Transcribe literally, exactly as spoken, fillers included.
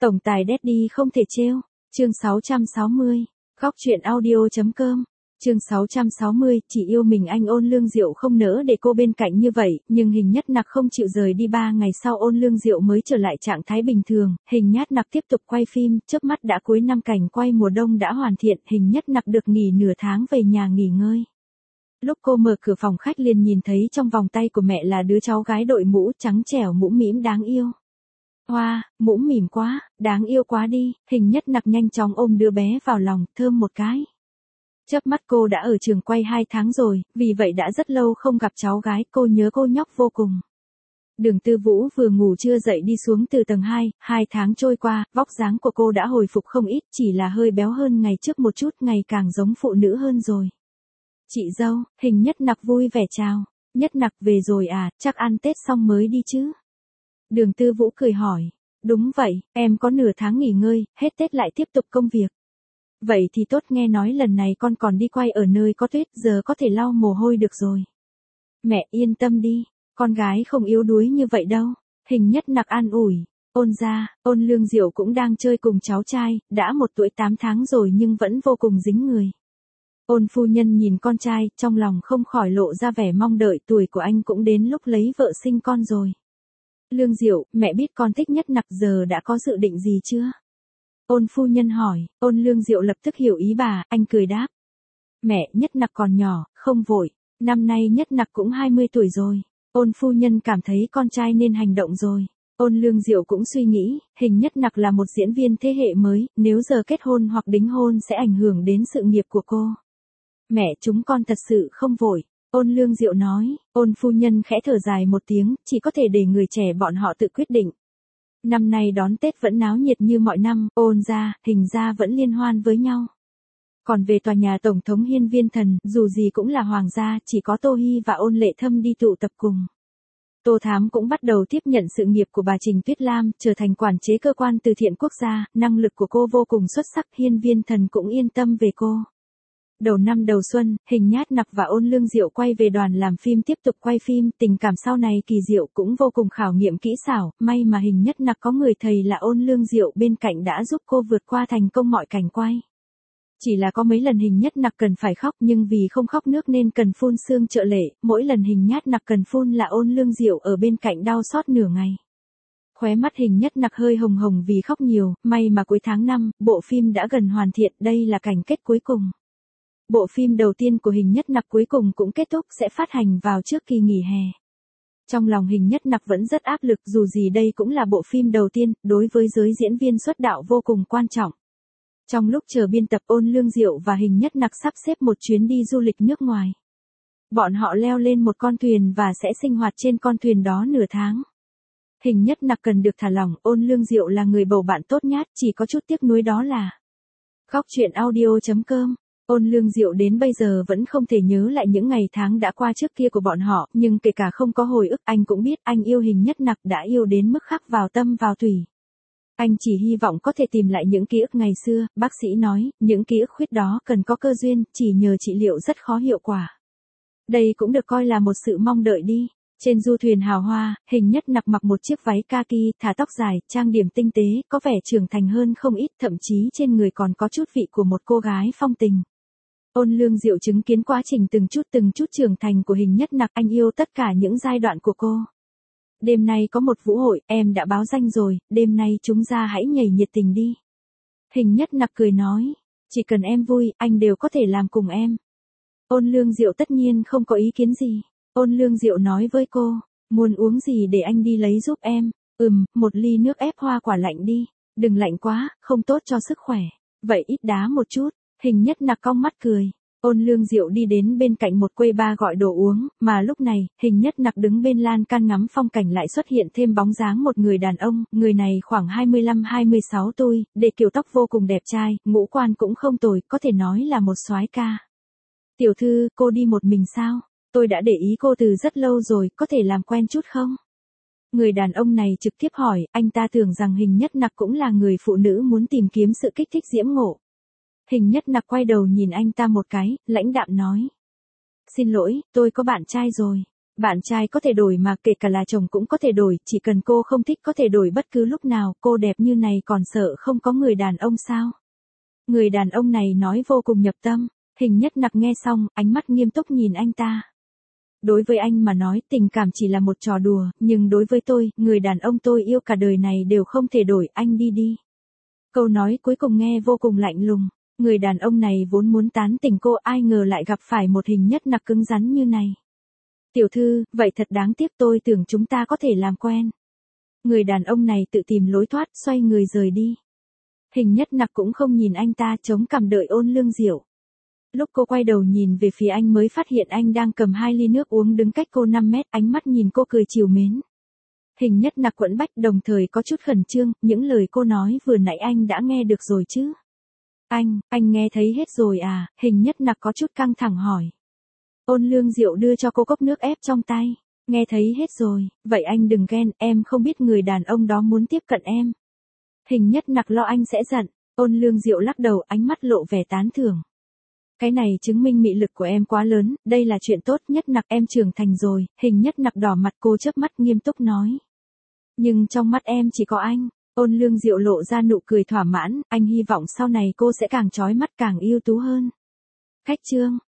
Tổng tài Daddy không thể trêu. Chương sáu trăm sáu mươi. Góc truyện audio.com. Chương sáu trăm sáu mươi, chỉ yêu mình anh Ôn Lương Diệu không nỡ để cô bên cạnh như vậy, nhưng Hình Nhất Nặc không chịu rời đi. Ba ngày sau Ôn Lương Diệu mới trở lại trạng thái bình thường, Hình Nhất Nặc tiếp tục quay phim, chớp mắt đã cuối năm, cảnh quay mùa đông đã hoàn thiện, Hình Nhất Nặc được nghỉ nửa tháng về nhà nghỉ ngơi. Lúc cô mở cửa phòng khách liền nhìn thấy trong vòng tay của mẹ là đứa cháu gái đội mũ trắng trẻo mũm mĩm đáng yêu. Hoa, wow, mũm mỉm quá, đáng yêu quá đi, Hình Nhất Nặc nhanh chóng ôm đứa bé vào lòng, thơm một cái. Chớp mắt cô đã ở trường quay hai tháng rồi, vì vậy đã rất lâu không gặp cháu gái, cô nhớ cô nhóc vô cùng. Đường Tư Vũ vừa ngủ trưa dậy đi xuống từ tầng hai, hai tháng trôi qua, vóc dáng của cô đã hồi phục không ít, chỉ là hơi béo hơn ngày trước một chút, ngày càng giống phụ nữ hơn rồi. Chị dâu, Hình Nhất Nặc vui vẻ chào. Nhất Nặc về rồi à, chắc ăn Tết xong mới đi chứ? Đường Tư Vũ cười hỏi. Đúng vậy, em có nửa tháng nghỉ ngơi, hết Tết lại tiếp tục công việc. Vậy thì tốt, nghe nói lần này con còn đi quay ở nơi có tuyết, giờ có thể lau mồ hôi được rồi. Mẹ yên tâm đi, con gái không yếu đuối như vậy đâu. Hình Nhất Nặc an ủi. Ôn gia, Ôn Lương Diệu cũng đang chơi cùng cháu trai, đã một tuổi tám tháng rồi nhưng vẫn vô cùng dính người. Ôn phu nhân nhìn con trai, trong lòng không khỏi lộ ra vẻ mong đợi, tuổi của anh cũng đến lúc lấy vợ sinh con rồi. Lương Diệu, mẹ biết con thích Nhất Nặc, giờ đã có dự định gì chưa? Ôn phu nhân hỏi. Ôn Lương Diệu lập tức hiểu ý bà, anh cười đáp. Mẹ, Nhất Nặc còn nhỏ, không vội, năm nay Nhất Nặc cũng hai mươi tuổi rồi. Ôn phu nhân cảm thấy con trai nên hành động rồi. Ôn Lương Diệu cũng suy nghĩ, Hình Nhất Nặc là một diễn viên thế hệ mới, nếu giờ kết hôn hoặc đính hôn sẽ ảnh hưởng đến sự nghiệp của cô. Mẹ, chúng con thật sự không vội. Ôn Lương Diệu nói. Ôn phu nhân khẽ thở dài một tiếng, chỉ có thể để người trẻ bọn họ tự quyết định. Năm nay đón Tết vẫn náo nhiệt như mọi năm, Ôn gia, Hình gia vẫn liên hoan với nhau. Còn về tòa nhà Tổng thống Hiên Viên Thần, dù gì cũng là hoàng gia, chỉ có Tô Hi và Ôn Lệ Thâm đi tụ tập cùng. Tô Thám cũng bắt đầu tiếp nhận sự nghiệp của bà Trình Tuyết Lam, trở thành quản chế cơ quan từ thiện quốc gia, năng lực của cô vô cùng xuất sắc, Hiên Viên Thần cũng yên tâm về cô. Đầu năm đầu xuân, Hình Nhất Nặc và Ôn Lương Diệu quay về đoàn làm phim tiếp tục quay phim, tình cảm sau này kỳ diệu cũng vô cùng khảo nghiệm kỹ xảo, may mà Hình Nhất Nặc có người thầy là Ôn Lương Diệu bên cạnh đã giúp cô vượt qua thành công mọi cảnh quay. Chỉ là có mấy lần Hình Nhất Nặc cần phải khóc nhưng vì không khóc nước nên cần phun sương trợ lệ, mỗi lần Hình Nhất Nặc cần phun là Ôn Lương Diệu ở bên cạnh đau xót nửa ngày. Khóe mắt Hình Nhất Nặc hơi hồng hồng vì khóc nhiều, may mà cuối tháng năm, bộ phim đã gần hoàn thiện, đây là cảnh kết cuối cùng. Bộ phim đầu tiên của Hình Nhất Nặc cuối cùng cũng kết thúc, sẽ phát hành vào trước kỳ nghỉ hè. Trong lòng Hình Nhất Nặc vẫn rất áp lực, dù gì đây cũng là bộ phim đầu tiên, đối với giới diễn viên xuất đạo vô cùng quan trọng. Trong lúc chờ biên tập, Ôn Lương Diệu và Hình Nhất Nặc sắp xếp một chuyến đi du lịch nước ngoài. Bọn họ leo lên một con thuyền và sẽ sinh hoạt trên con thuyền đó nửa tháng. Hình Nhất Nặc cần được thả lỏng, Ôn Lương Diệu là người bầu bạn tốt nhát, chỉ có chút tiếc nuối đó là Góc truyện audio.com. Ôn Lương Diệu đến bây giờ vẫn không thể nhớ lại những ngày tháng đã qua trước kia của bọn họ, nhưng kể cả không có hồi ức, anh cũng biết anh yêu Hình Nhất Nặc đã yêu đến mức khắc vào tâm vào tủy. Anh chỉ hy vọng có thể tìm lại những ký ức ngày xưa, bác sĩ nói, những ký ức khuyết đó cần có cơ duyên, chỉ nhờ trị liệu rất khó hiệu quả. Đây cũng được coi là một sự mong đợi đi. Trên du thuyền hào hoa, Hình Nhất Nặc mặc một chiếc váy kaki, thả tóc dài, trang điểm tinh tế, có vẻ trưởng thành hơn không ít, thậm chí trên người còn có chút vị của một cô gái phong tình. Ôn Lương Diệu chứng kiến quá trình từng chút từng chút trưởng thành của Hình Nhất Nặc, anh yêu tất cả những giai đoạn của cô. Đêm nay có một vũ hội, em đã báo danh rồi, đêm nay chúng ta hãy nhảy nhiệt tình đi. Hình Nhất Nặc cười nói, chỉ cần em vui, anh đều có thể làm cùng em. Ôn Lương Diệu tất nhiên không có ý kiến gì. Ôn Lương Diệu nói với cô, muốn uống gì để anh đi lấy giúp em. Ừm, một ly nước ép hoa quả lạnh đi, đừng lạnh quá, không tốt cho sức khỏe. Vậy ít đá một chút. Hình Nhất Nặc cong mắt cười. Ôn Lương Diệu đi đến bên cạnh một quầy bar gọi đồ uống, mà lúc này, Hình Nhất Nặc đứng bên lan can ngắm phong cảnh lại xuất hiện thêm bóng dáng một người đàn ông, người này khoảng hai mươi lăm hai mươi sáu tuổi, để kiểu tóc vô cùng đẹp trai, ngũ quan cũng không tồi, có thể nói là một soái ca. Tiểu thư, cô đi một mình sao? Tôi đã để ý cô từ rất lâu rồi, có thể làm quen chút không? Người đàn ông này trực tiếp hỏi, anh ta tưởng rằng Hình Nhất Nặc cũng là người phụ nữ muốn tìm kiếm sự kích thích diễm ngộ. Hình Nhất Nặc quay đầu nhìn anh ta một cái, lãnh đạm nói. Xin lỗi, tôi có bạn trai rồi. Bạn trai có thể đổi mà, kể cả là chồng cũng có thể đổi, chỉ cần cô không thích có thể đổi bất cứ lúc nào, cô đẹp như này còn sợ không có người đàn ông sao? Người đàn ông này nói vô cùng nhập tâm, Hình Nhất Nặc nghe xong, ánh mắt nghiêm túc nhìn anh ta. Đối với anh mà nói tình cảm chỉ là một trò đùa, nhưng đối với tôi, người đàn ông tôi yêu cả đời này đều không thể đổi, anh đi đi. Câu nói cuối cùng nghe vô cùng lạnh lùng, người đàn ông này vốn muốn tán tỉnh cô, ai ngờ lại gặp phải một Hình Nhất Nặc cứng rắn như này. Tiểu thư, vậy thật đáng tiếc, tôi tưởng chúng ta có thể làm quen. Người đàn ông này tự tìm lối thoát, xoay người rời đi. Hình Nhất Nặc cũng không nhìn anh ta, chống cằm đợi Ôn Lương Diệu. Lúc cô quay đầu nhìn về phía anh mới phát hiện anh đang cầm hai ly nước uống đứng cách cô năm mét, ánh mắt nhìn cô cười trìu mến. Hình Nhất Nặc quẫn bách đồng thời có chút khẩn trương, những lời cô nói vừa nãy anh đã nghe được rồi chứ? Anh, anh nghe thấy hết rồi à? Hình Nhất Nặc có chút căng thẳng hỏi. Ôn Lương Diệu đưa cho cô cốc nước ép trong tay. Nghe thấy hết rồi, vậy anh đừng ghen, em không biết người đàn ông đó muốn tiếp cận em. Hình Nhất Nặc lo anh sẽ giận, Ôn Lương Diệu lắc đầu, ánh mắt lộ vẻ tán thưởng. Cái này chứng minh mị lực của em quá lớn, đây là chuyện tốt. Nhất Nặc, em trưởng thành rồi. Hình Nhất Nặc đỏ mặt, cô chớp mắt nghiêm túc nói. Nhưng trong mắt em chỉ có anh. Ôn Lương Diệu lộ ra nụ cười thỏa mãn, anh hy vọng sau này cô sẽ càng chói mắt càng ưu tú hơn. Khách trương.